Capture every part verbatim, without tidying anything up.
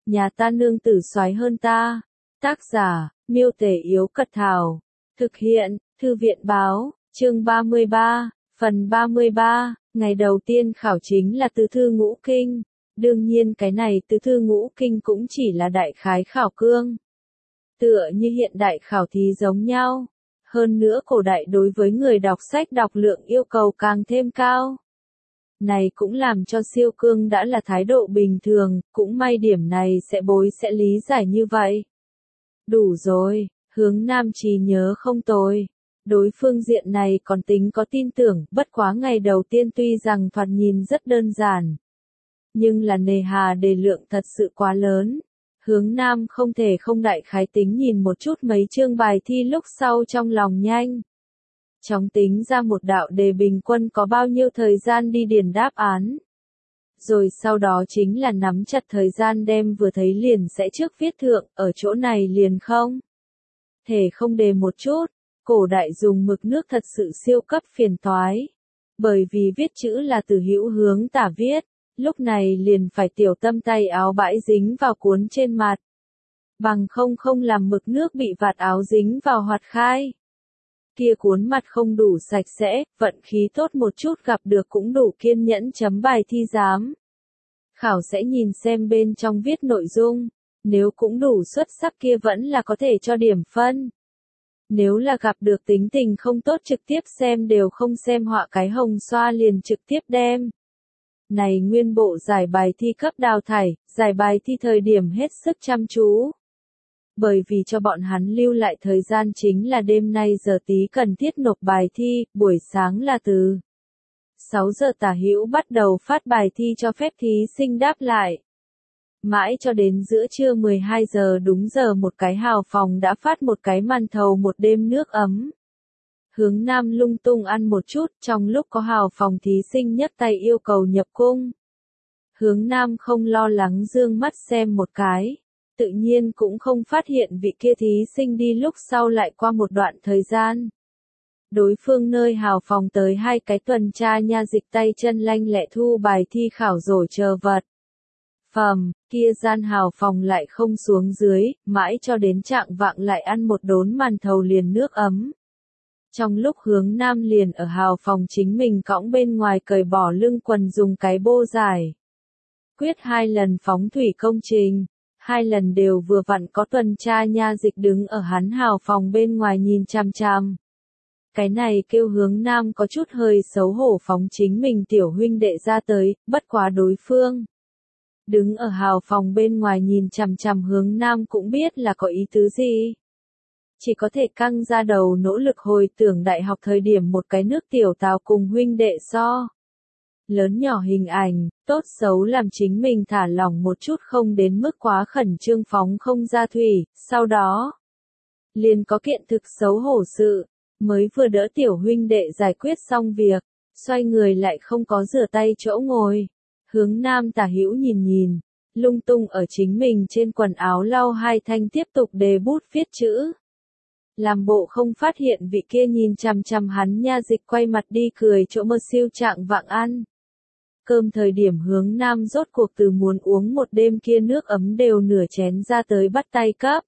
nhà ta nương tử soái hơn ta. Tác giả, Miêu Tể Yếu Cật Thảo. Thực hiện, Thư viện Báo, chương ba mươi ba, phần ba mươi ba, ngày đầu tiên khảo chính là tứ thư ngũ kinh. Đương nhiên cái này tứ thư ngũ kinh cũng chỉ là đại khái khảo cương. Tựa như hiện đại khảo thí giống nhau. Hơn nữa cổ đại đối với người đọc sách đọc lượng yêu cầu càng thêm cao. Này cũng làm cho siêu cương đã là thái độ bình thường, cũng may điểm này sẽ bối sẽ lý giải như vậy. Đủ rồi, Hướng Nam trí nhớ không tồi. Đối phương diện này còn tính có tin tưởng, bất quá ngày đầu tiên tuy rằng thoạt nhìn rất đơn giản. Nhưng là nề hà đề lượng thật sự quá lớn. Hướng Nam không thể không đại khái tính nhìn một chút mấy chương bài thi lúc sau trong lòng nhanh. Chóng tính ra một đạo đề bình quân có bao nhiêu thời gian đi điền đáp án. Rồi sau đó chính là nắm chặt thời gian đem vừa thấy liền sẽ trước viết thượng, ở chỗ này liền không. Thể không đề một chút, cổ đại dùng mực nước thật sự siêu cấp phiền toái. Bởi vì viết chữ là từ hữu hướng tả viết, lúc này liền phải tiểu tâm tay áo bãi dính vào cuốn trên mặt. Bằng không không làm mực nước bị vạt áo dính vào hoạt khai. Kia cuốn mặt không đủ sạch sẽ, vận khí tốt một chút gặp được cũng đủ kiên nhẫn chấm bài thi giám. Khảo sẽ nhìn xem bên trong viết nội dung, nếu cũng đủ xuất sắc kia vẫn là có thể cho điểm phân. Nếu là gặp được tính tình không tốt trực tiếp xem đều không xem họa cái hồng xoa liền trực tiếp đem. Này nguyên bộ giải bài thi cấp đào thải, giải bài thi thời điểm hết sức chăm chú. Bởi vì cho bọn hắn lưu lại thời gian chính là đêm nay giờ tí cần thiết nộp bài thi, buổi sáng là từ sáu giờ tả hữu bắt đầu phát bài thi cho phép thí sinh đáp lại. Mãi cho đến giữa trưa mười hai giờ đúng giờ một cái hào phòng đã phát một cái màn thầu một đêm nước ấm. Hướng Nam lung tung ăn một chút trong lúc có hào phòng thí sinh nhấc tay yêu cầu nhập cung. Hướng Nam không lo lắng dương mắt xem một cái. Tự nhiên cũng không phát hiện vị kia thí sinh đi lúc sau lại qua một đoạn thời gian. Đối phương nơi hào phòng tới hai cái tuần tra nha dịch tay chân lanh lẹ thu bài thi khảo rồi chờ vật. Phầm, kia gian hào phòng lại không xuống dưới, mãi cho đến trạng vạng lại ăn một đốn màn thầu liền nước ấm. Trong lúc Hướng Nam liền ở hào phòng chính mình cõng bên ngoài cởi bỏ lưng quần dùng cái bô dài. Quyết hai lần phóng thủy công trình. Hai lần đều vừa vặn có tuần tra nha dịch đứng ở hắn hào phòng bên ngoài nhìn chằm chằm. Cái này kêu Hướng Nam có chút hơi xấu hổ phóng chính mình tiểu huynh đệ ra tới, bất quá đối phương. Đứng ở hào phòng bên ngoài nhìn chằm chằm Hướng Nam cũng biết là có ý tứ gì. Chỉ có thể căng ra đầu nỗ lực hồi tưởng đại học thời điểm một cái nước tiểu tào cùng huynh đệ so. Lớn nhỏ hình ảnh, tốt xấu làm chính mình thả lỏng một chút không đến mức quá khẩn trương phóng không ra thủy, sau đó liền có kiện thực xấu hổ sự, mới vừa đỡ tiểu huynh đệ giải quyết xong việc, xoay người lại không có rửa tay chỗ ngồi. Hướng Nam tả hữu nhìn nhìn, lung tung ở chính mình trên quần áo lau hai thanh tiếp tục đề bút viết chữ. Làm bộ không phát hiện vị kia nhìn chằm chằm hắn nha dịch quay mặt đi cười chỗ mơ siêu trạng vạng ăn. Cơm thời điểm Hướng Nam rốt cuộc từ muốn uống một đêm kia nước ấm đều nửa chén ra tới bắt tay cấp.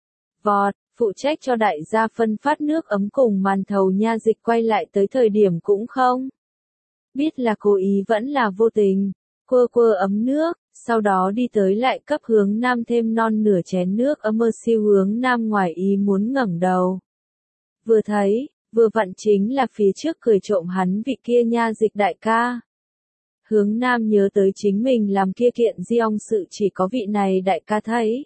Vọt, phụ trách cho đại gia phân phát nước ấm cùng màn thầu nha dịch quay lại tới thời điểm cũng không. Biết là cố ý vẫn là vô tình, quơ quơ ấm nước, sau đó đi tới lại cấp Hướng Nam thêm non nửa chén nước ấm mơ siêu Hướng Nam ngoài ý muốn ngẩng đầu. Vừa thấy, vừa vặn chính là phía trước cười trộm hắn vị kia nha dịch đại ca. Hướng Nam nhớ tới chính mình làm kia kiện di ong sự chỉ có vị này đại ca thấy.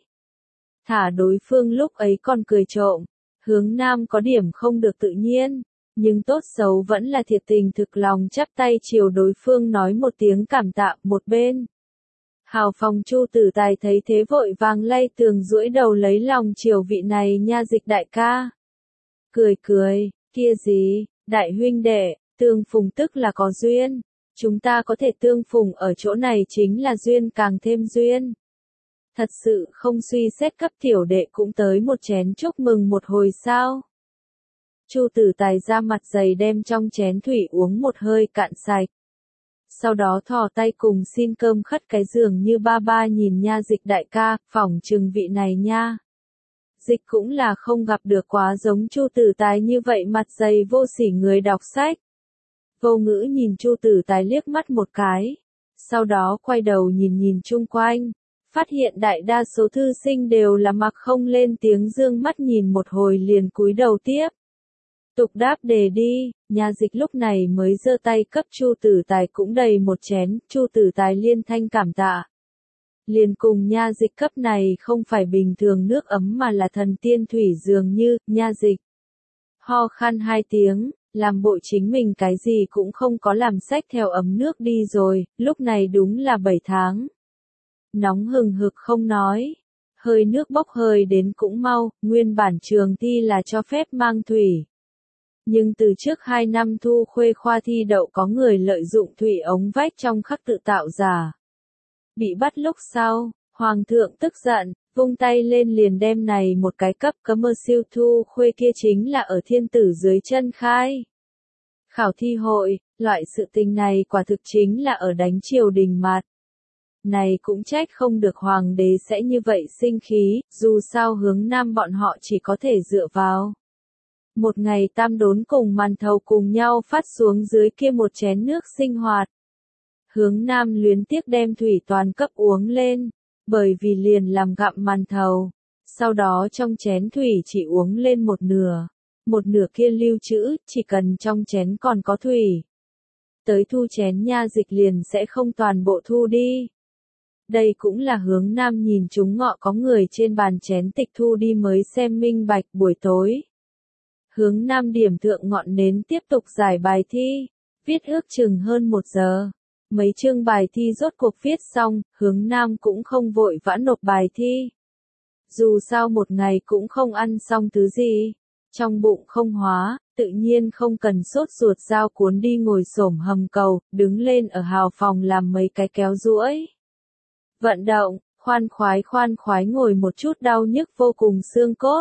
Thả đối phương lúc ấy còn cười trộm. Hướng Nam có điểm không được tự nhiên. Nhưng tốt xấu vẫn là thiệt tình thực lòng chắp tay chiều đối phương nói một tiếng cảm tạ một bên. Hào phòng Chu Tử Tài thấy thế vội vàng lay tường duỗi đầu lấy lòng chiều vị này nha dịch đại ca. Cười cười, kia gì, đại huynh đệ, tương phùng tức là có duyên. Chúng ta có thể tương phùng ở chỗ này chính là duyên càng thêm duyên. Thật sự không suy xét cấp tiểu đệ cũng tới một chén chúc mừng một hồi sao. Chu Tử Tài ra mặt dày đem trong chén thủy uống một hơi cạn sạch. sau đó thò tay cùng xin cơm khất cái giường như ba ba nhìn nha Dịch đại ca, phỏng chừng vị này nha. Dịch cũng là không gặp được quá giống Chu Tử Tài như vậy mặt dày vô sỉ người đọc sách. Vô Ngữ nhìn Chu Tử Tài liếc mắt một cái, sau đó quay đầu nhìn nhìn chung quanh, phát hiện đại đa số thư sinh đều là mặc không lên tiếng dương mắt nhìn một hồi liền cúi đầu tiếp. Tục đáp đề đi, nha Dịch lúc này mới giơ tay cấp Chu Tử Tài cũng đầy một chén, Chu Tử Tài liên thanh cảm tạ. Liền cùng nha Dịch cấp này không phải bình thường nước ấm mà là thần tiên thủy dường như, nha Dịch. Ho khan hai tiếng, làm bộ chính mình cái gì cũng không có làm xách theo ấm nước đi rồi, lúc này đúng là bảy tháng. Nóng hừng hực không nói, hơi nước bốc hơi đến cũng mau, nguyên bản trường thi là cho phép mang thủy. Nhưng từ trước hai năm thu khuê khoa thi đậu có người lợi dụng thủy ống vách trong khắc tự tạo giả. Bị bắt lúc sau, Hoàng thượng tức giận, vung tay lên liền đem này một cái cấp cấm mơ siêu thu khuê kia chính là ở thiên tử dưới chân khai. Khảo thi hội, loại sự tình này quả thực chính là ở đánh triều đình mặt. Này cũng trách không được hoàng đế sẽ như vậy sinh khí, dù sao Hướng Nam bọn họ chỉ có thể dựa vào. Một ngày tam đốn cùng màn thầu cùng nhau phát xuống dưới kia một chén nước sinh hoạt. Hướng Nam luyến tiếc đem thủy toàn cấp uống lên, bởi vì liền làm gặm màn thầu. Sau đó trong chén thủy chỉ uống lên một nửa, một nửa kia lưu trữ, chỉ cần trong chén còn có thủy. Tới thu chén nha Dịch liền sẽ không toàn bộ thu đi. Đây cũng là Hướng Nam nhìn chúng ngọ có người trên bàn chén tịch thu đi mới xem minh bạch buổi tối. Hướng Nam điểm thượng ngọn nến tiếp tục giải bài thi, viết ước chừng hơn một giờ. Mấy chương bài thi rốt cuộc viết xong, Hướng Nam cũng không vội vã nộp bài thi. Dù sao một ngày cũng không ăn xong thứ gì, trong bụng không hóa, tự nhiên không cần sốt ruột dao cuốn đi ngồi xổm hầm cầu, đứng lên ở hào phòng làm mấy cái kéo duỗi. Vận động, khoan khoái khoan khoái ngồi một chút đau nhức vô cùng xương cốt.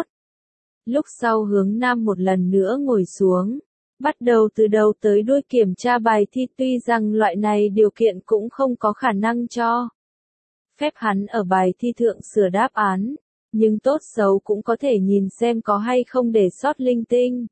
Lúc sau Hướng Nam một lần nữa ngồi xuống, bắt đầu từ đầu tới đuôi kiểm tra bài thi, tuy rằng loại này điều kiện cũng không có khả năng cho phép hắn ở bài thi thượng sửa đáp án, nhưng tốt xấu cũng có thể nhìn xem có hay không để sót linh tinh.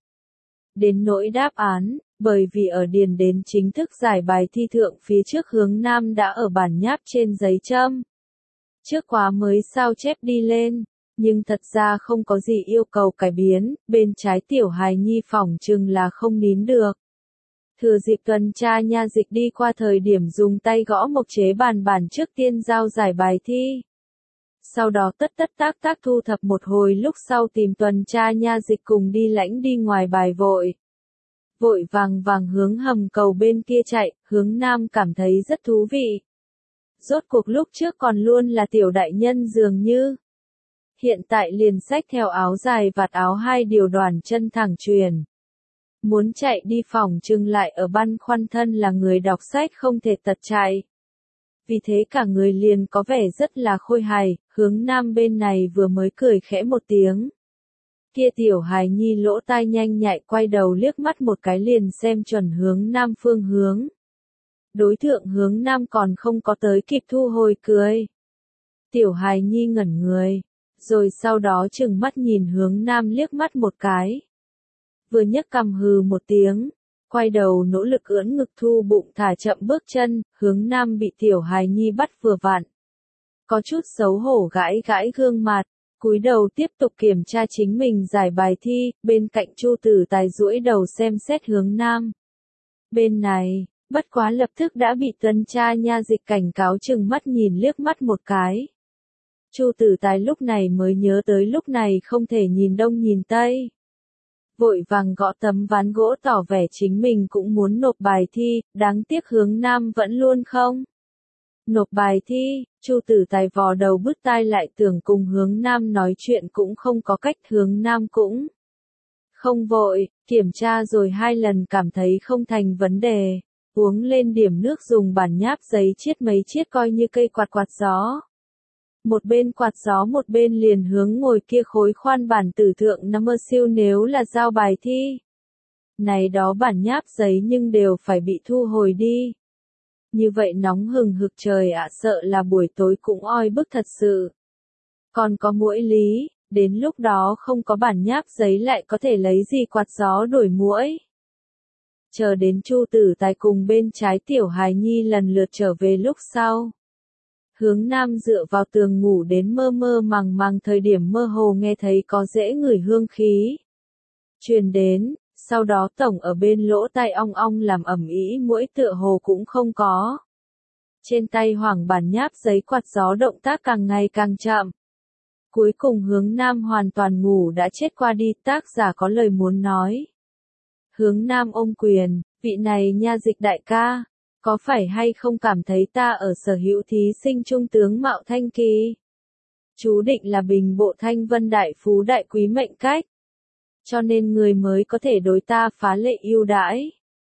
Đến nỗi đáp án, bởi vì ở điền đến chính thức giải bài thi thượng phía trước Hướng Nam đã ở bản nháp trên giấy châm. Trước quá mới sao chép đi lên, nhưng thật ra không có gì yêu cầu cải biến, bên trái tiểu hài nhi phỏng chừng là không nín được. Thừa dịp tuần tra nha Dịch đi qua thời điểm dùng tay gõ mộc chế bàn bản trước tiên giao giải bài thi. Sau đó tất tất tác tác thu thập một hồi lúc sau tìm tuần tra nha Dịch cùng đi lãnh đi ngoài bài vội. Vội vàng vàng hướng hầm cầu bên kia chạy, Hướng Nam cảm thấy rất thú vị. Rốt cuộc lúc trước còn luôn là tiểu đại nhân dường như. Hiện tại liền xách theo áo dài vạt áo hai điều đoàn chân thẳng truyền. Muốn chạy đi phòng trưng lại ở băn khoăn thân là người đọc sách không thể tật chạy. Vì thế cả người liền có vẻ rất là khôi hài, Hướng Nam bên này vừa mới cười khẽ một tiếng. Kia tiểu hài nhi lỗ tai nhanh nhạy quay đầu liếc mắt một cái liền xem chuẩn Hướng Nam phương hướng. Đối tượng Hướng Nam còn không có tới kịp thu hồi cười. Tiểu hài nhi ngẩn người, rồi sau đó chừng mắt nhìn Hướng Nam liếc mắt một cái. Vừa nhấc cằm hừ một tiếng, quay đầu nỗ lực ưỡn ngực thu bụng thả chậm bước chân, Hướng Nam bị tiểu hài nhi bắt vừa vặn. Có chút xấu hổ gãi gãi gương mặt, cúi đầu tiếp tục kiểm tra chính mình giải bài thi, bên cạnh Chu Tử Tài duỗi đầu xem xét Hướng Nam. Bên này, bất quá lập tức đã bị tuần tra nha Dịch cảnh cáo chừng mắt nhìn liếc mắt một cái. Chu Tử Tài lúc này mới nhớ tới lúc này không thể nhìn đông nhìn tây. Vội vàng gõ tấm ván gỗ tỏ vẻ chính mình cũng muốn nộp bài thi, đáng tiếc Hướng Nam vẫn luôn không. Nộp bài thi, Chu Tử Tài vò đầu bứt tai lại tưởng cùng Hướng Nam nói chuyện cũng không có cách, Hướng Nam cũng không vội, kiểm tra rồi hai lần cảm thấy không thành vấn đề, uống lên điểm nước dùng bản nháp giấy chiết mấy chiết coi như cây quạt quạt gió. Một bên quạt gió một bên liền hướng ngồi kia khối khoan bản tử thượng nằm mơ siêu nếu là giao bài thi. Này đó bản nháp giấy nhưng đều phải bị thu hồi đi. Như vậy nóng hừng hực trời ạ, sợ là buổi tối cũng oi bức thật sự. Còn có muỗi lý, đến lúc đó không có bản nháp giấy lại có thể lấy gì quạt gió đuổi muỗi. Chờ đến Chu Tử Tài cùng bên trái Tiểu Hài Nhi lần lượt trở về lúc sau. Hướng Nam dựa vào tường ngủ đến mơ mơ màng màng, thời điểm mơ hồ nghe thấy có dễ ngửi hương khí truyền đến, sau đó tổng ở bên lỗ tai ong ong làm ẩm ĩ, muỗi tựa hồ cũng không có. Trên tay Hoàng bản nháp giấy quạt gió động tác càng ngày càng chậm. Cuối cùng Hướng Nam hoàn toàn ngủ đã chết qua đi, tác giả có lời muốn nói. Hướng Nam ôm quyền, vị này Nha Dịch đại ca, có phải hay không cảm thấy ta ở sở hữu thí sinh trung tướng mạo thanh kỳ? Chú định là bình bộ thanh vân đại phú đại quý mệnh cách. Cho nên người mới có thể đối ta phá lệ ưu đãi.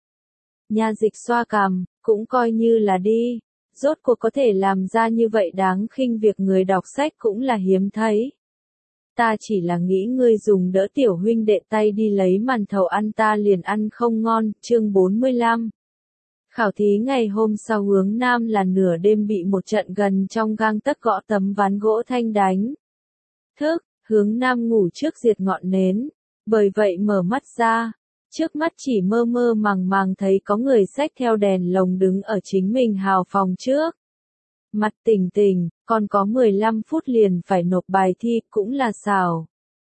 Nha Dịch xoa cằm, cũng coi như là đi. Rốt cuộc có thể làm ra như vậy đáng khinh việc người đọc sách cũng là hiếm thấy. Ta chỉ là nghĩ ngươi dùng đỡ tiểu huynh đệ tay đi lấy màn thầu ăn ta liền ăn không ngon, chương bốn mươi lăm. Khảo thí ngày hôm sau Hướng Nam là nửa đêm bị một trận gần trong gang tấc gõ tấm ván gỗ thanh đánh. Thức, Hướng Nam ngủ trước diệt ngọn nến, bởi vậy mở mắt ra, trước mắt chỉ mơ mơ màng màng thấy có người xách theo đèn lồng đứng ở chính mình hào phòng trước. Mặt tỉnh tỉnh, còn có mười lăm phút liền phải nộp bài thi, cũng là xào.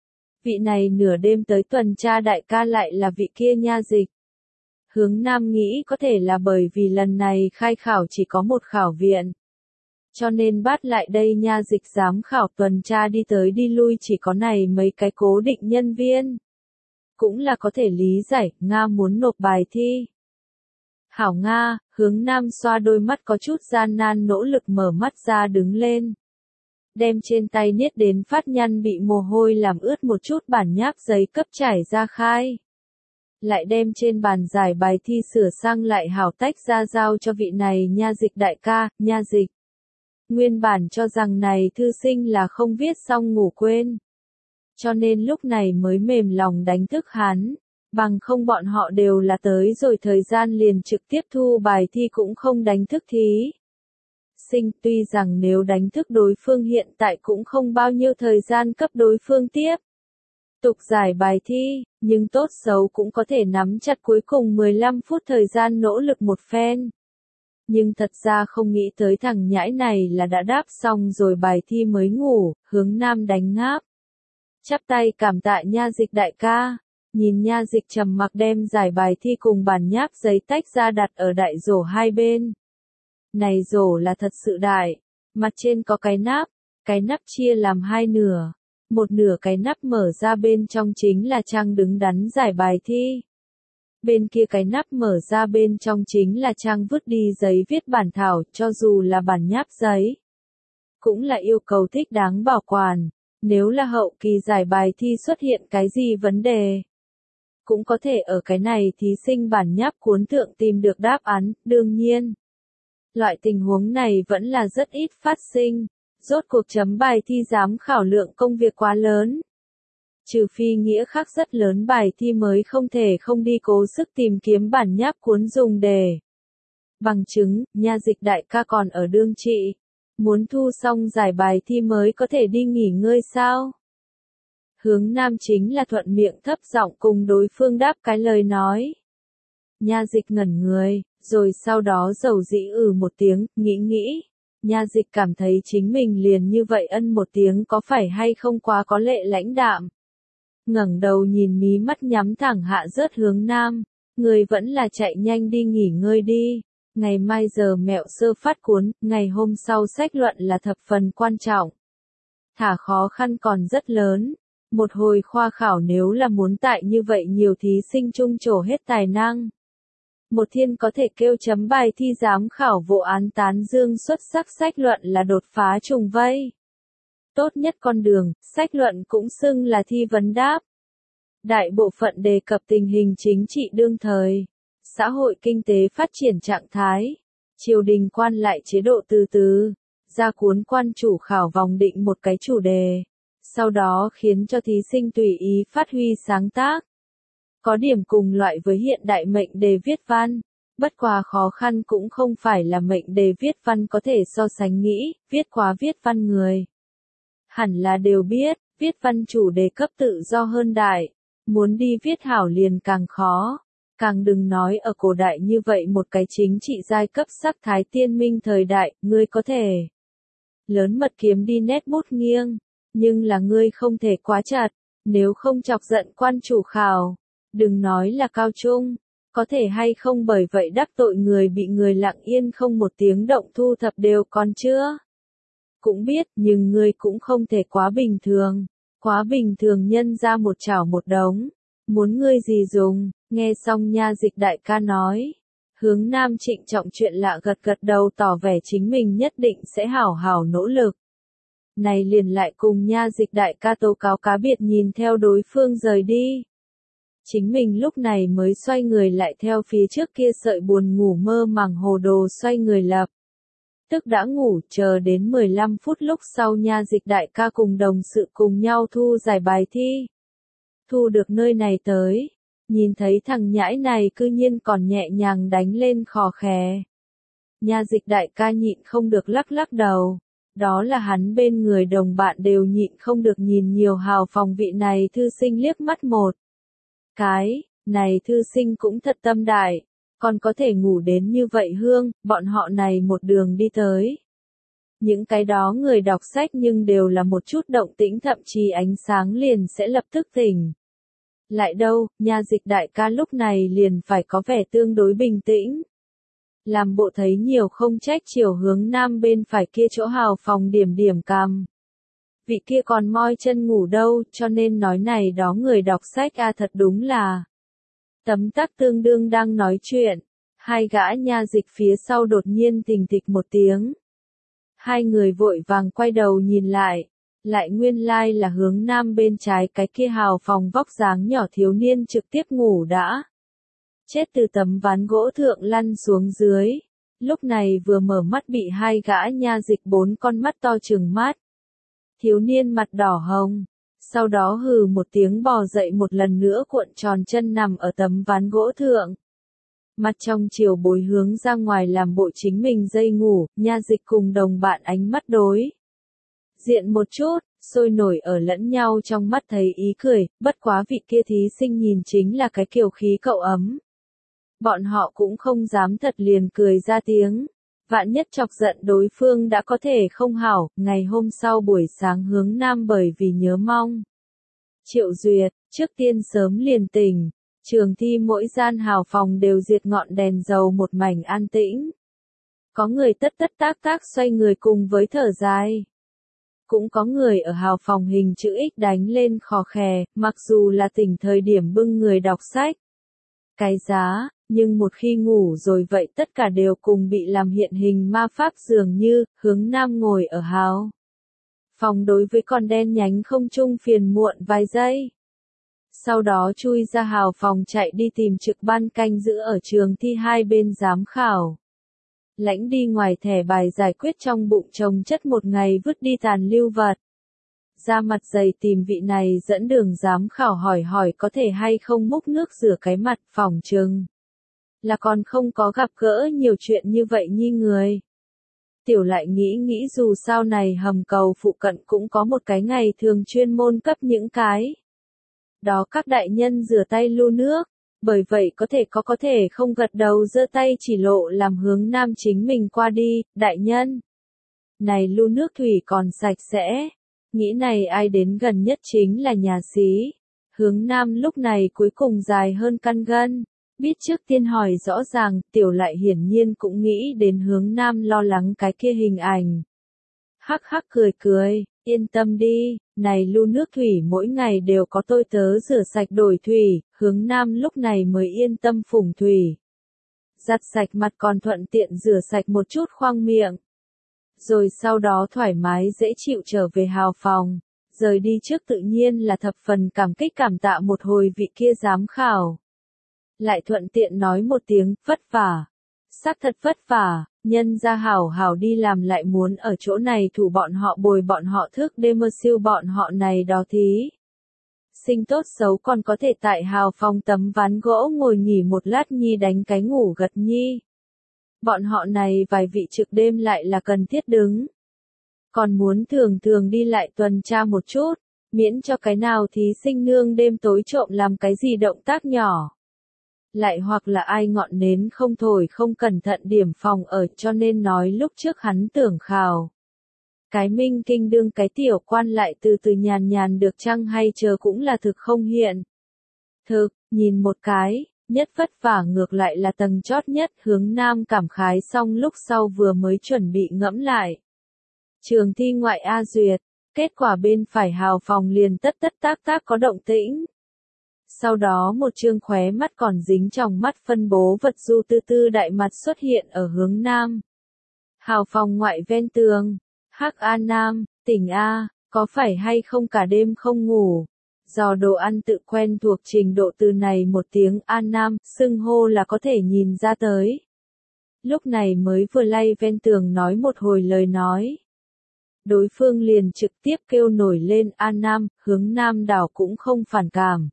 Vị này nửa đêm tới tuần tra đại ca lại là vị kia Nha Dịch. Hướng Nam nghĩ có thể là bởi vì lần này khai khảo chỉ có một khảo viện. Cho nên bắt lại đây Nha Dịch giám khảo tuần tra đi tới đi lui chỉ có này mấy cái cố định nhân viên. Cũng là có thể lý giải, Nga muốn nộp bài thi. Hảo Nga, Hướng Nam xoa đôi mắt có chút gian nan nỗ lực mở mắt ra đứng lên. Đem trên tay niết đến phát nhăn bị mồ hôi làm ướt một chút bản nháp giấy cấp trải ra khai. Lại đem trên bàn giải bài thi sửa sang lại hảo tách ra giao cho vị này Nha Dịch đại ca, Nha Dịch. Nguyên bản cho rằng này thư sinh là không viết xong ngủ quên. Cho nên lúc này mới mềm lòng đánh thức hắn. Bằng không bọn họ đều là tới rồi thời gian liền trực tiếp thu bài thi cũng không đánh thức thí sinh, tuy rằng nếu đánh thức đối phương hiện tại cũng không bao nhiêu thời gian cấp đối phương tiếp tục giải bài thi, nhưng tốt xấu cũng có thể nắm chặt cuối cùng mười lăm phút thời gian nỗ lực một phen. Nhưng thật ra không nghĩ tới thằng nhãi này là đã đáp xong rồi bài thi mới ngủ, Hướng Nam đánh ngáp. Chắp tay cảm tạ Nha Dịch đại ca. Nhìn Nha Dịch trầm mặc đem giải bài thi cùng bản nháp giấy tách ra đặt ở đại rổ hai bên. Này rổ là thật sự đại, mặt trên có cái nắp, cái nắp chia làm hai nửa. Một nửa cái nắp mở ra bên trong chính là trang đứng đắn giải bài thi. Bên kia cái nắp mở ra bên trong chính là trang vứt đi giấy viết bản thảo, cho dù là bản nháp giấy. Cũng là yêu cầu thích đáng bảo quản, nếu là hậu kỳ giải bài thi xuất hiện cái gì vấn đề. Cũng có thể ở cái này thí sinh bản nháp cuốn thượng tìm được đáp án, đương nhiên. Loại tình huống này vẫn là rất ít phát sinh, rốt cuộc chấm bài thi giám khảo lượng công việc quá lớn. Trừ phi nghĩa khác rất lớn bài thi mới không thể không đi cố sức tìm kiếm bản nháp cuốn dùng đề. Bằng chứng, Nha Dịch đại ca còn ở đương trị. Muốn thu xong giải bài thi mới có thể đi nghỉ ngơi sao? Hướng Nam chính là thuận miệng thấp giọng cùng đối phương đáp cái lời nói. Nha Dịch ngẩn người, rồi sau đó dầu dĩ ừ một tiếng, nghĩ nghĩ. Nha Dịch cảm thấy chính mình liền như vậy ân một tiếng có phải hay không quá có lệ lãnh đạm. Ngẩng đầu nhìn mí mắt nhắm thẳng hạ rớt Hướng Nam, người vẫn là chạy nhanh đi nghỉ ngơi đi. Ngày mai giờ mẹo sơ phát cuốn, ngày hôm sau sách luận là thập phần quan trọng. Thả khó khăn còn rất lớn. Một hồi khoa khảo nếu là muốn tại như vậy nhiều thí sinh trung trổ hết tài năng. Một thiên có thể kêu chấm bài thi giám khảo vụ án tán dương xuất sắc sách luận là đột phá trùng vây. Tốt nhất con đường, sách luận cũng xưng là thi vấn đáp. Đại bộ phận đề cập tình hình chính trị đương thời, xã hội kinh tế phát triển trạng thái, triều đình quan lại chế độ từ từ, ra cuốn quan chủ khảo vòng định một cái chủ đề. Sau đó khiến cho thí sinh tùy ý phát huy sáng tác. Có điểm cùng loại với hiện đại mệnh đề viết văn, Bất quá khó khăn cũng không phải là mệnh đề viết văn có thể so sánh nghĩ, viết quá viết văn người. Hẳn là đều biết, viết văn chủ đề cấp tự do hơn đại, muốn đi viết hảo liền càng khó. Càng đừng nói ở cổ đại như vậy một cái chính trị giai cấp sắc thái tiên minh thời đại, ngươi có thể lớn mật kiếm đi nét bút nghiêng, nhưng là ngươi không thể quá chặt, nếu không chọc giận quan chủ khảo. Đừng nói là cao trung, có thể hay không bởi vậy đắc tội người bị người lặng yên không một tiếng động thu thập đều còn chưa. Cũng biết, nhưng ngươi cũng không thể quá bình thường, quá bình thường nhân ra một chảo một đống, muốn ngươi gì dùng, nghe xong nha dịch đại ca nói. Hướng Nam trịnh trọng chuyện lạ gật gật đầu tỏ vẻ chính mình nhất định sẽ hảo hảo nỗ lực. Này liền lại cùng nha dịch đại ca tố cáo cá biệt nhìn theo đối phương rời đi. Chính mình lúc này mới xoay người lại theo phía trước kia sợi buồn ngủ mơ màng hồ đồ xoay người lập. Tức đã ngủ chờ đến mười lăm phút lúc sau nha dịch đại ca cùng đồng sự cùng nhau thu giải bài thi. Thu được nơi này tới. Nhìn thấy thằng nhãi này cư nhiên còn nhẹ nhàng đánh lên khò khè. Nha dịch đại ca nhịn không được lắc lắc đầu. Đó là hắn bên người đồng bạn đều nhịn không được nhìn nhiều hào phòng vị này thư sinh liếc mắt một cái, này thư sinh cũng thật tâm đại, còn có thể ngủ đến như vậy hương, bọn họ này một đường đi tới. Những cái đó người đọc sách nhưng đều là một chút động tĩnh thậm chí ánh sáng liền sẽ lập tức tỉnh. Lại đâu, nha dịch đại ca lúc này liền phải có vẻ tương đối bình tĩnh. Làm bộ thấy nhiều không trách chiều hướng nam bên phải kia chỗ hào phòng điểm điểm cằm. Vị kia còn moi chân ngủ đâu, cho nên nói này đó người đọc sách a à thật đúng là. Tấm tắc tương đương đang nói chuyện, hai gã nha dịch phía sau đột nhiên thình thịch một tiếng. Hai người vội vàng quay đầu nhìn lại, lại nguyên lai like là hướng nam bên trái cái kia hào phòng vóc dáng nhỏ thiếu niên trực tiếp ngủ đã. Chết từ tấm ván gỗ thượng lăn xuống dưới, lúc này vừa mở mắt bị hai gã nha dịch bốn con mắt to trừng mắt. Thiếu niên mặt đỏ hồng, sau đó hừ một tiếng bò dậy một lần nữa cuộn tròn chân nằm ở tấm ván gỗ thượng. Mặt trong chiều bối hướng ra ngoài làm bộ chính mình dây ngủ, nha dịch cùng đồng bạn ánh mắt đối diện một chút, sôi nổi ở lẫn nhau trong mắt thấy ý cười, bất quá vị kia thí sinh nhìn chính là cái kiều khí cậu ấm. Bọn họ cũng không dám thật liền cười ra tiếng. Vạn nhất chọc giận đối phương đã có thể không hảo, ngày hôm sau buổi sáng hướng nam bởi vì nhớ mong. Triệu Duyệt, trước tiên sớm liền tỉnh, trường thi mỗi gian hào phòng đều diệt ngọn đèn dầu một mảnh an tĩnh. Có người tất tất tác tác xoay người cùng với thở dài. Cũng có người ở hào phòng hình chữ X đánh lên khò khè, mặc dù là tỉnh thời điểm bưng người đọc sách. Cái giá, nhưng một khi ngủ rồi vậy tất cả đều cùng bị làm hiện hình ma pháp dường như, hướng nam ngồi ở hào phòng đối với con đen nhánh không trung phiền muộn vài giây. Sau đó chui ra hào phòng chạy đi tìm trực ban canh giữ ở trường thi hai bên giám khảo. Lãnh đi ngoài thẻ bài giải quyết trong bụng chồng chất một ngày vứt đi tàn lưu vật. Ra mặt dày tìm vị này dẫn đường giám khảo hỏi hỏi có thể hay không múc nước rửa cái mặt phỏng chừng. Là còn không có gặp gỡ nhiều chuyện như vậy nhi người. Tiểu lại nghĩ nghĩ dù sao này hầm cầu phụ cận cũng có một cái ngày thường chuyên môn cấp những cái. Đó các đại nhân rửa tay lu nước, bởi vậy có thể có có thể không gật đầu giơ tay chỉ lộ làm hướng nam chính mình qua đi, đại nhân. Này lu nước thủy còn sạch sẽ, nghĩ này ai đến gần nhất chính là nhà xí. Hướng nam lúc này cuối cùng dài hơn căn gân. Biết trước tiên hỏi rõ ràng, tiểu lại hiển nhiên cũng nghĩ đến hướng nam lo lắng cái kia hình ảnh. Hắc hắc cười cười, yên tâm đi, này lu nước thủy mỗi ngày đều có tôi tớ rửa sạch đổi thủy, hướng nam lúc này mới yên tâm phủng thủy. Giặt sạch mặt còn thuận tiện rửa sạch một chút khoang miệng. Rồi sau đó thoải mái dễ chịu trở về hào phòng, rời đi trước tự nhiên là thập phần cảm kích cảm tạ một hồi vị kia giám khảo. Lại thuận tiện nói một tiếng, vất vả. Xác thật vất vả, nhân ra hảo hảo đi làm lại muốn ở chỗ này thủ bọn họ bồi bọn họ thức đêm mơ siêu bọn họ này đó thí. sinh tốt xấu còn có thể tại hào phòng tấm ván gỗ ngồi nghỉ một lát nhi đánh cái ngủ gật nhi. Bọn họ này vài vị trực đêm lại là cần thiết đứng. Còn muốn thường thường đi lại tuần tra một chút, miễn cho cái nào thí sinh nương đêm tối trộm làm cái gì động tác nhỏ. Lại hoặc là ai ngọn nến không thổi không cẩn thận điểm phòng ở, cho nên nói lúc trước hắn tưởng khảo. Cái minh kinh đương cái tiểu quan lại từ từ nhàn nhàn được chăng hay chờ cũng là thực không hiện. Thực, nhìn một cái, nhất vất vả ngược lại là tầng chót nhất. Hướng Nam cảm khái xong lúc sau vừa mới chuẩn bị ngẫm lại. Trường thi ngoại A duyệt, kết quả bên phải hào phòng liền tất tất tác tác có động tĩnh. Sau đó một trương khóe mắt còn dính trong mắt phân bố vật du tư tư đại mặt xuất hiện ở hướng Nam. Hào phòng ngoại ven tường, Hắc A Nam, tỉnh A, có phải hay không cả đêm không ngủ? Do đồ ăn tự quen thuộc trình độ từ này một tiếng A Nam, xưng hô là có thể nhìn ra tới. Lúc này mới vừa lay ven tường nói một hồi lời nói. Đối phương liền trực tiếp kêu nổi lên A Nam, hướng Nam đảo cũng không phản cảm.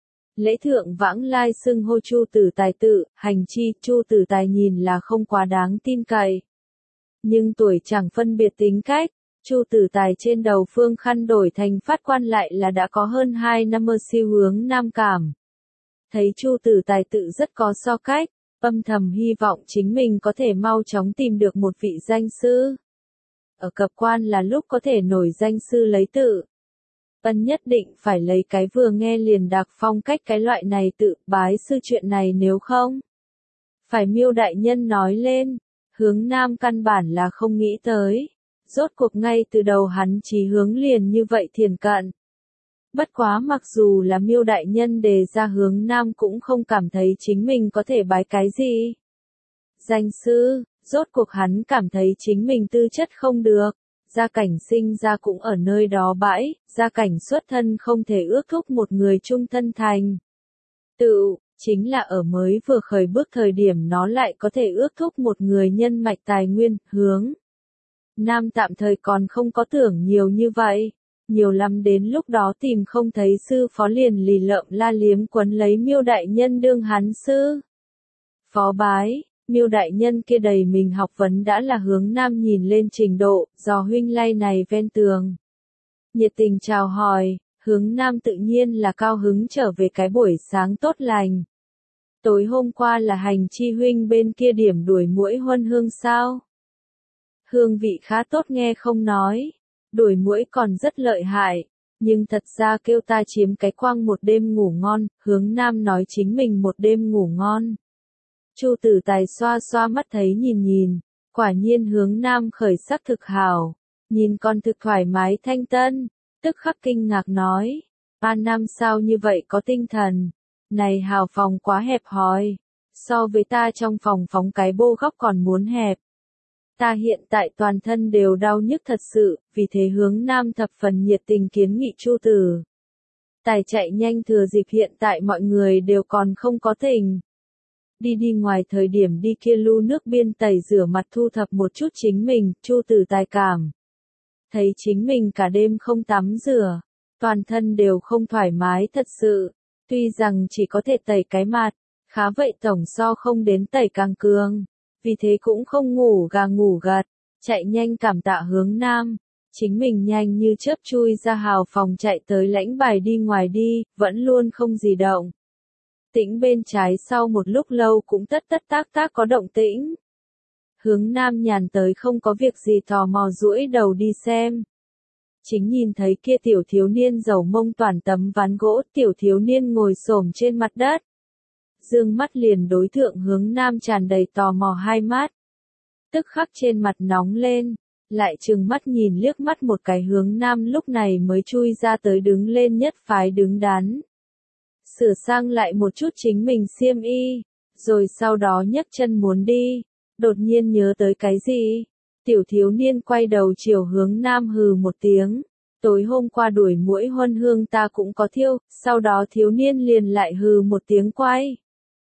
Lễ thượng vãng lai xưng hô Chu Tử Tài tự, hành chi Chu Tử Tài nhìn là không quá đáng tin cậy. Nhưng tuổi chẳng phân biệt tính cách, Chu Tử Tài trên đầu phương khăn đổi thành phát quan lại là đã có hơn hai năm ở siêu hướng Nam cảm. Thấy Chu Tử Tài tự rất có so cách, âm thầm hy vọng chính mình có thể mau chóng tìm được một vị danh sư. Ở cập quan là lúc có thể nổi danh sư lấy tự. Ân nhất định phải lấy cái vừa nghe liền đặc phong cách cái loại này tự bái sư chuyện này nếu không. Phải Miêu đại nhân nói lên, hướng Nam căn bản là không nghĩ tới. Rốt cuộc ngay từ đầu hắn chỉ hướng liền như vậy thiền cận. Bất quá mặc dù là Miêu đại nhân đề ra hướng Nam cũng không cảm thấy chính mình có thể bái cái gì. Danh sư, rốt cuộc hắn cảm thấy chính mình tư chất không được. Gia cảnh sinh ra cũng ở nơi đó bãi, gia cảnh xuất thân không thể ước thúc một người trung thân thành. Tự, chính là ở mới vừa khởi bước thời điểm nó lại có thể ước thúc một người nhân mạch tài nguyên, hướng. Nam tạm thời còn không có tưởng nhiều như vậy, nhiều lắm đến lúc đó tìm không thấy sư phó liền lì lợm la liếm quấn lấy Miêu đại nhân đương hắn sư. Phó bái. Miêu đại nhân kia đầy mình học vấn đã là hướng Nam nhìn lên trình độ, do huynh lay này ven tường. Nhiệt tình chào hỏi, hướng Nam tự nhiên là cao hứng trở về cái buổi sáng tốt lành. Tối hôm qua là hành chi huynh bên kia điểm đuổi muỗi huân hương sao? Hương vị khá tốt nghe không nói, đuổi muỗi còn rất lợi hại, nhưng thật ra kêu ta chiếm cái quang một đêm ngủ ngon, hướng Nam nói chính mình một đêm ngủ ngon. Chu Tử Tài xoa xoa mắt thấy nhìn nhìn, quả nhiên hướng Nam khởi sắc thực hào, nhìn con thực thoải mái thanh tân, tức khắc kinh ngạc nói, A Nam sao như vậy có tinh thần, này hào phòng quá hẹp hòi, so với ta trong phòng phóng cái bô góc còn muốn hẹp. Ta hiện tại toàn thân đều đau nhức thật sự, vì thế hướng Nam thập phần nhiệt tình kiến nghị Chu Tử Tài chạy nhanh thừa dịp hiện tại mọi người đều còn không có tình. Đi đi ngoài thời điểm đi kia lu nước biên tẩy rửa mặt thu thập một chút chính mình, Chu Tử Tài cảm. Thấy chính mình cả đêm không tắm rửa, toàn thân đều không thoải mái thật sự, tuy rằng chỉ có thể tẩy cái mặt, khá vậy tổng so không đến tẩy càng cường, vì thế cũng không ngủ gà ngủ gật, chạy nhanh cảm tạ hướng Nam. Chính mình nhanh như chớp chui ra hào phòng chạy tới lãnh bài đi ngoài đi, vẫn luôn không gì động. Tĩnh bên trái sau một lúc lâu cũng tất tất tác tác có động tĩnh. Hướng Nam nhàn tới không có việc gì tò mò duỗi đầu đi xem. Chính nhìn thấy kia tiểu thiếu niên dầu mông toàn tấm ván gỗ, tiểu thiếu niên ngồi xổm trên mặt đất. Dương mắt liền đối thượng hướng Nam tràn đầy tò mò hai mắt. Tức khắc trên mặt nóng lên, lại trừng mắt nhìn liếc mắt một cái hướng Nam lúc này mới chui ra tới đứng lên nhất phái đứng đắn. Sửa sang lại một chút chính mình xiêm y, rồi sau đó nhấc chân muốn đi, đột nhiên nhớ tới cái gì. Tiểu thiếu niên quay đầu chiều hướng Nam hừ một tiếng, tối hôm qua đuổi muỗi huân hương ta cũng có thiêu, sau đó thiếu niên liền lại hừ một tiếng quay.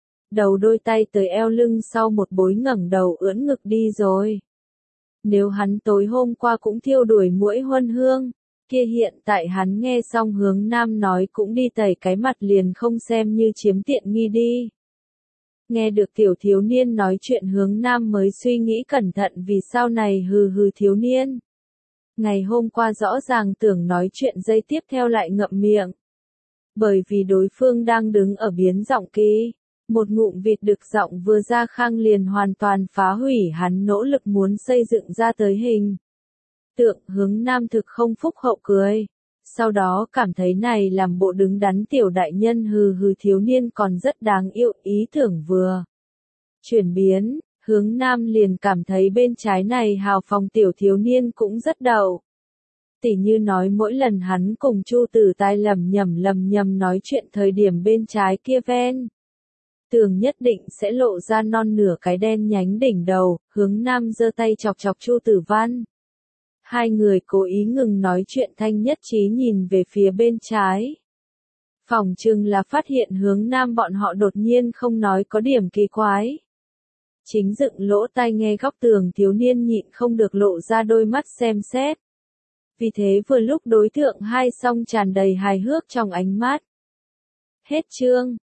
Đầu đôi tay tới eo lưng sau một bối ngẩng đầu ưỡn ngực đi rồi. Nếu hắn tối hôm qua cũng thiêu đuổi muỗi huân hương, Kia hiện tại hắn nghe xong Hướng Nam nói cũng đi tẩy cái mặt liền không xem như chiếm tiện nghi đi. Nghe được tiểu thiếu niên nói chuyện Hướng Nam mới suy nghĩ cẩn thận vì sau này hừ hừ thiếu niên. Ngày hôm qua rõ ràng tưởng nói chuyện giây tiếp theo lại ngậm miệng. Bởi vì đối phương đang đứng ở biến giọng ký. Một ngụm vịt đực giọng vừa ra khang liền hoàn toàn phá hủy hắn nỗ lực muốn xây dựng ra tới hình. Tượng Hướng Nam thực không phúc hậu cười. Sau đó cảm thấy này làm bộ đứng đắn tiểu đại nhân hừ hừ thiếu niên còn rất đáng yêu, ý tưởng vừa chuyển biến, Hướng Nam liền cảm thấy bên trái này hào phóng tiểu thiếu niên cũng rất đậu. Tỉ như nói mỗi lần hắn cùng Chu Tử Tài lầm nhầm lầm nhầm nói chuyện thời điểm bên trái kia ven. Tường nhất định sẽ lộ ra non nửa cái đen nhánh đỉnh đầu, Hướng Nam giơ tay chọc chọc Chu Tử Văn. Hai người cố ý ngừng nói chuyện thanh nhất trí nhìn về phía bên trái. Phỏng chừng là phát hiện Hướng Nam bọn họ đột nhiên không nói có điểm kỳ quái. Chính dựng lỗ tai nghe góc tường thiếu niên nhịn không được lộ ra đôi mắt xem xét. Vì thế vừa lúc đối tượng hai song tràn đầy hài hước trong ánh mắt. Hết chương.